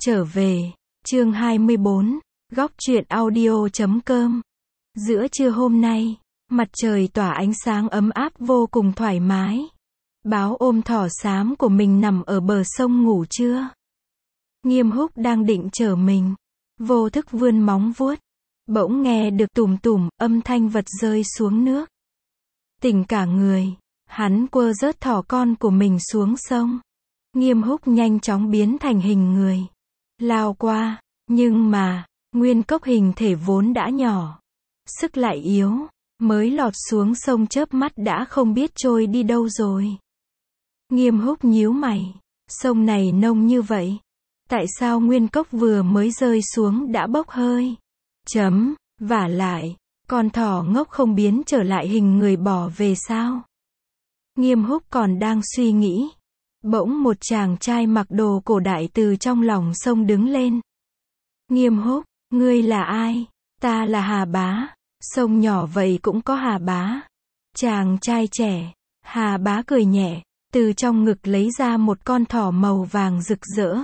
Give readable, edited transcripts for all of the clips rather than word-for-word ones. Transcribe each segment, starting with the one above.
Trở về, chương 24, góc truyện audio.com. Giữa trưa hôm nay, mặt trời tỏa ánh sáng ấm áp vô cùng thoải mái. Báo ôm thỏ xám của mình nằm ở bờ sông ngủ trưa. Nghiêm Húc đang định trở mình, vô thức vươn móng vuốt, bỗng nghe được tùm tùm âm thanh vật rơi xuống nước. Tỉnh cả người, hắn quơ rớt thỏ con của mình xuống sông. Nghiêm Húc nhanh chóng biến thành hình người, lao qua, nhưng mà, nguyên cốc hình thể vốn đã nhỏ, sức lại yếu, mới lọt xuống sông chớp mắt đã không biết trôi đi đâu rồi. Nghiêm Húc nhíu mày, sông này nông như vậy, tại sao nguyên cốc vừa mới rơi xuống đã bốc hơi? Vả lại, con thỏ ngốc không biến trở lại hình người bỏ về sao? Nghiêm Húc còn đang suy nghĩ, bỗng một chàng trai mặc đồ cổ đại từ trong lòng sông đứng lên. Nghiêm Húc, ngươi là ai? Ta là Hà Bá. Sông nhỏ vậy cũng có Hà Bá. Chàng trai trẻ, Hà Bá cười nhẹ, từ trong ngực lấy ra một con thỏ màu vàng rực rỡ.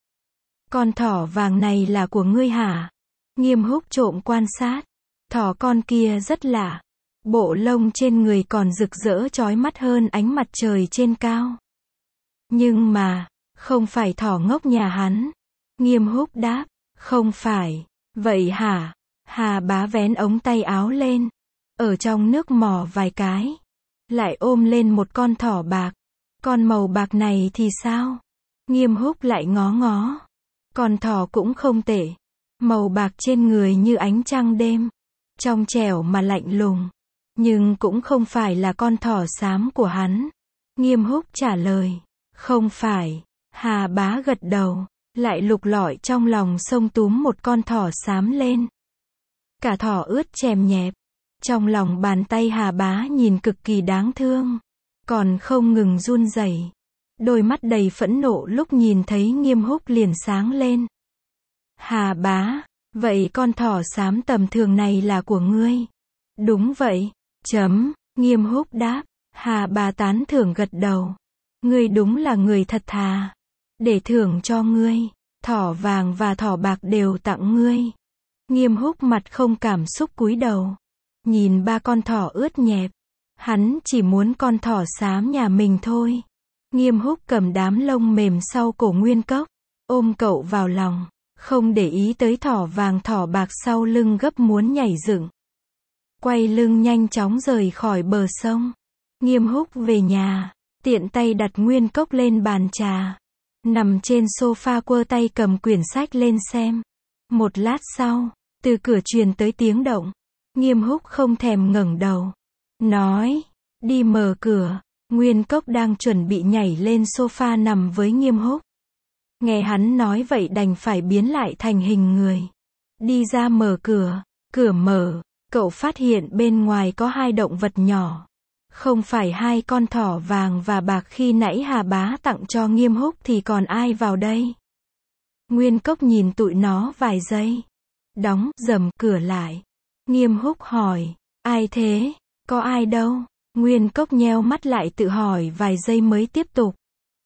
Con thỏ vàng này là của ngươi hả? Nghiêm Húc trộm quan sát, thỏ con kia rất lạ, bộ lông trên người còn rực rỡ chói mắt hơn ánh mặt trời trên cao. Nhưng mà, không phải thỏ ngốc nhà hắn. Nghiêm Húc đáp, không phải. Vậy hả? Hà Bá vén ống tay áo lên, ở trong nước mò vài cái, lại ôm lên một con thỏ bạc. Con màu bạc này thì sao? Nghiêm Húc lại ngó ngó. Con thỏ cũng không tệ, màu bạc trên người như ánh trăng đêm, trong trẻo mà lạnh lùng, nhưng cũng không phải là con thỏ xám của hắn. Nghiêm Húc trả lời, không phải. Hà Bá gật đầu, lại lục lọi trong lòng sông túm một con thỏ xám lên. Cả thỏ ướt chèm nhẹp, trong lòng bàn tay Hà Bá nhìn cực kỳ đáng thương, còn không ngừng run rẩy. Đôi mắt đầy phẫn nộ lúc nhìn thấy Nghiêm Húc liền sáng lên. Hà Bá, vậy con thỏ xám tầm thường này là của ngươi? Đúng vậy. Nghiêm Húc đáp. Hà Bá tán thưởng gật đầu. Ngươi đúng là người thật thà. Để thưởng cho ngươi, thỏ vàng và thỏ bạc đều tặng ngươi. Nghiêm Húc mặt không cảm xúc cúi đầu, nhìn ba con thỏ ướt nhẹp. Hắn chỉ muốn con thỏ xám nhà mình thôi. Nghiêm Húc cầm đám lông mềm sau cổ nguyên cốc, ôm cậu vào lòng, không để ý tới thỏ vàng thỏ bạc sau lưng gấp muốn nhảy dựng. Quay lưng nhanh chóng rời khỏi bờ sông. Nghiêm Húc về nhà, tiện tay đặt nguyên cốc lên bàn trà, nằm trên sofa quơ tay cầm quyển sách lên xem. Một lát sau, từ cửa truyền tới tiếng động. Nghiêm Húc không thèm ngẩng đầu, nói, đi mở cửa. Nguyên cốc đang chuẩn bị nhảy lên sofa nằm với Nghiêm Húc. Nghe hắn nói vậy đành phải biến lại thành hình người, đi ra mở cửa. Cửa mở, cậu phát hiện bên ngoài có hai động vật nhỏ. Không phải hai con thỏ vàng và bạc khi nãy Hà Bá tặng cho Nghiêm Húc thì còn ai vào đây? Nguyên cốc nhìn tụi nó vài giây, đóng dầm cửa lại. Nghiêm Húc hỏi, ai thế? Có ai đâu? Nguyên cốc nheo mắt lại tự hỏi vài giây mới tiếp tục.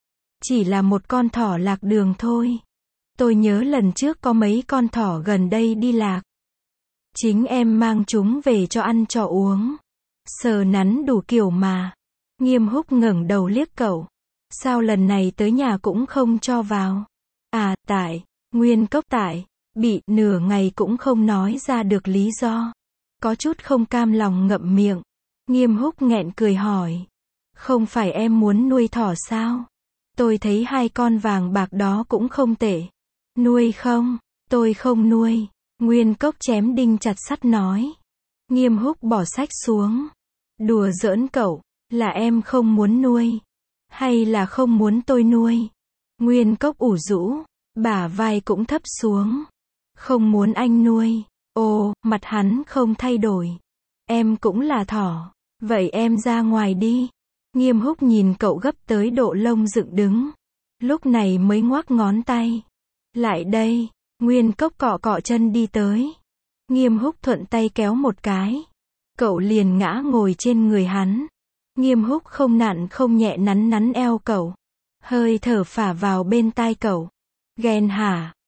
Chỉ là một con thỏ lạc đường thôi. Tôi nhớ lần trước có mấy con thỏ gần đây đi lạc. Chính em mang chúng về cho ăn cho uống, sờ nắn đủ kiểu mà. Nghiêm Húc ngẩng đầu liếc cậu. Sao lần này tới nhà cũng không cho vào? À, tại. Nguyên cốc tại. Bị nửa ngày cũng không nói ra được lý do. Có chút không cam lòng ngậm miệng. Nghiêm Húc nghẹn cười hỏi. Không phải em muốn nuôi thỏ sao? Tôi thấy hai con vàng bạc đó cũng không tệ. Nuôi không? Tôi không nuôi. Nguyên cốc chém đinh chặt sắt nói. Nghiêm Húc bỏ sách xuống. Đùa giỡn cậu, là em không muốn nuôi? Hay là không muốn tôi nuôi? Nguyên cốc ủ rũ, bả vai cũng thấp xuống. Không muốn anh nuôi. Ồ, mặt hắn không thay đổi. Em cũng là thỏ. Vậy em ra ngoài đi. Nghiêm Húc nhìn cậu gấp tới độ lông dựng đứng. Lúc này mới ngoắc ngón tay. Lại đây. Nguyên cốc cọ cọ chân đi tới. Nghiêm Húc thuận tay kéo một cái. Cậu liền ngã ngồi trên người hắn. Nghiêm Húc không nặng không nhẹ nắn nắn eo cậu. Hơi thở phả vào bên tai cậu. Ghen hả?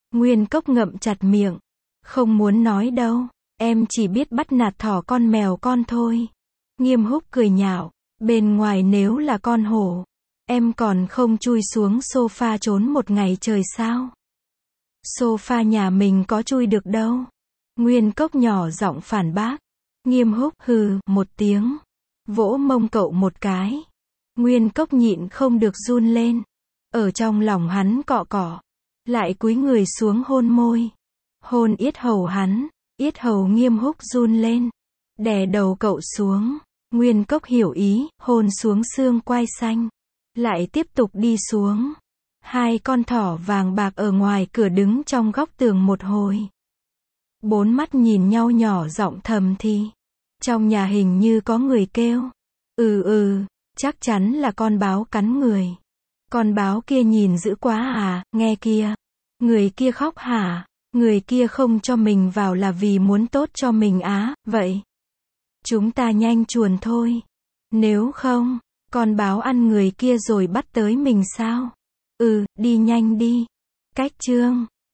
Nguyên Cốc ngậm chặt miệng. Không muốn nói đâu. Em chỉ biết bắt nạt thỏ con mèo con thôi. Nghiêm Húc cười nhạo. Bên ngoài nếu là con hổ, em còn không chui xuống sofa trốn một ngày trời sao? Sofa nhà mình có chui được đâu. Nguyên Cốc nhỏ giọng phản bác. Nghiêm Húc hừ một tiếng, vỗ mông cậu một cái. Nguyên Cốc nhịn không được run lên. Ở trong lòng hắn cọ cọ, lại cúi người xuống hôn môi. Hôn yết hầu hắn, yết hầu Nghiêm Húc run lên. Đè đầu cậu xuống. Nguyên Cốc hiểu ý, hôn xuống xương quai xanh. Lại tiếp tục đi xuống. Hai con thỏ vàng bạc ở ngoài cửa đứng trong góc tường một hồi. Bốn mắt nhìn nhau nhỏ giọng thầm thì. Trong nhà hình như có người kêu. Chắc chắn là con báo cắn người. Con báo kia nhìn dữ quá à, nghe kia. Người kia khóc hả? Người kia không cho mình vào là vì muốn tốt cho mình á, vậy. Chúng ta nhanh chuồn thôi. Nếu không, con báo ăn người kia rồi bắt tới mình sao? Đi nhanh đi. Cách chương